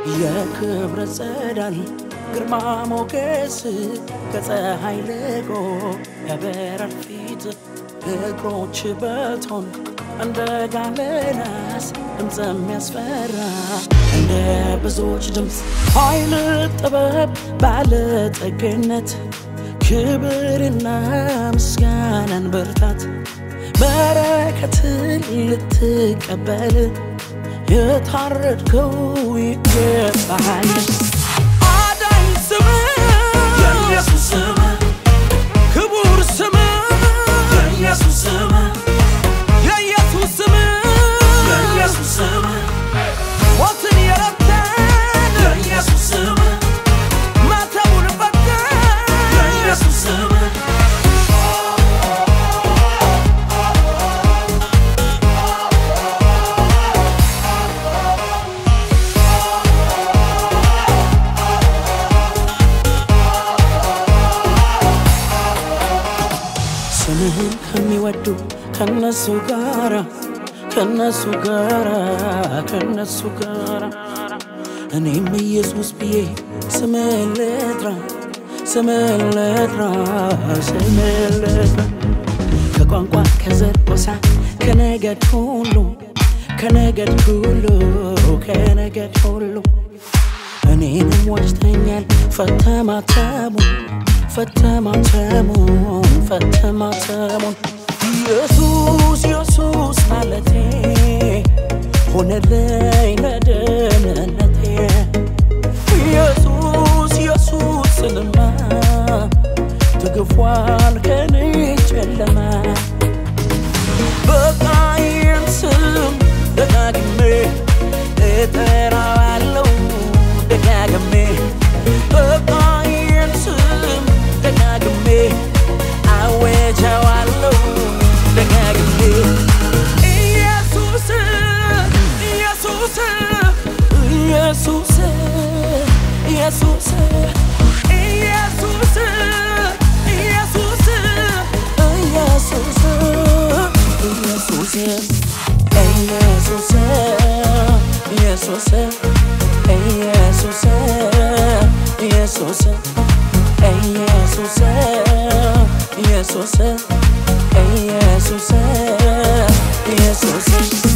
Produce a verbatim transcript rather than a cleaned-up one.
የክብር ጸዳል ግርማ ሞገስ ከፀሐይ ልቆ ያበራል ፊት እግሮች በቶን እንደ ጋለናስ ድምፅ የሚያስፈራ እንደ ብዙዎች ድምፅ ኃይል ጥበብ ባለጠግነት ክብርና ምስጋናን ብርታት በረከትን ልትቀበል የታረድከው ይገባሃል አዳኝ ስም የኢየሱስ ስም ክቡር ስም የኢየሱስ ስም የኢየሱስ ስም የኢየሱስ ስም ሞትን የረታን የኢየሱስ ስም ማተቡን ፈታን የኢየሱስ ስም ስምህን ከሚወዱ ከነሱ ጋራ ከነሱ ጋራ ከነሱ ጋራ እኔም ኢየሱስ ብዬ ስምህን ልጥራ ስምህን ልጥራ ስምህን ልጥራ ከቋንቋ ከዘር ጎሳ ከነገድ ሁሉ ከነገድ ሁሉ ከነገድ ሁሉ እኔንም ዋጅተኛል ፈተማተሙን ፈተማተሙን ፈተማተሙን ኢየሱስ ኢየሱስ ማለቴ ሆነልኝ ለደህንነቴ ኢየሱስ ኢየሱስ ስልማ ተገፏል ከኔ ጨለማ በቃዬን ስም ደጋግሜ እጠራዋለሁ ደጋግሜ በቃዬን ስም ደጋግሜ አወጀዋለሁ ደጋግሜ ኢየሱስ ኢየሱስ ኢየሱስ ኢየሱስ ኢየሱስ ኢየሱስ ኢየሱስ ኢየሱስ ኢየሱስ ኢየሱስ ኢየሱስ ኢየሱስ ኢየሱስ ኢየሱስ ኢየሱስ ኢየሱስ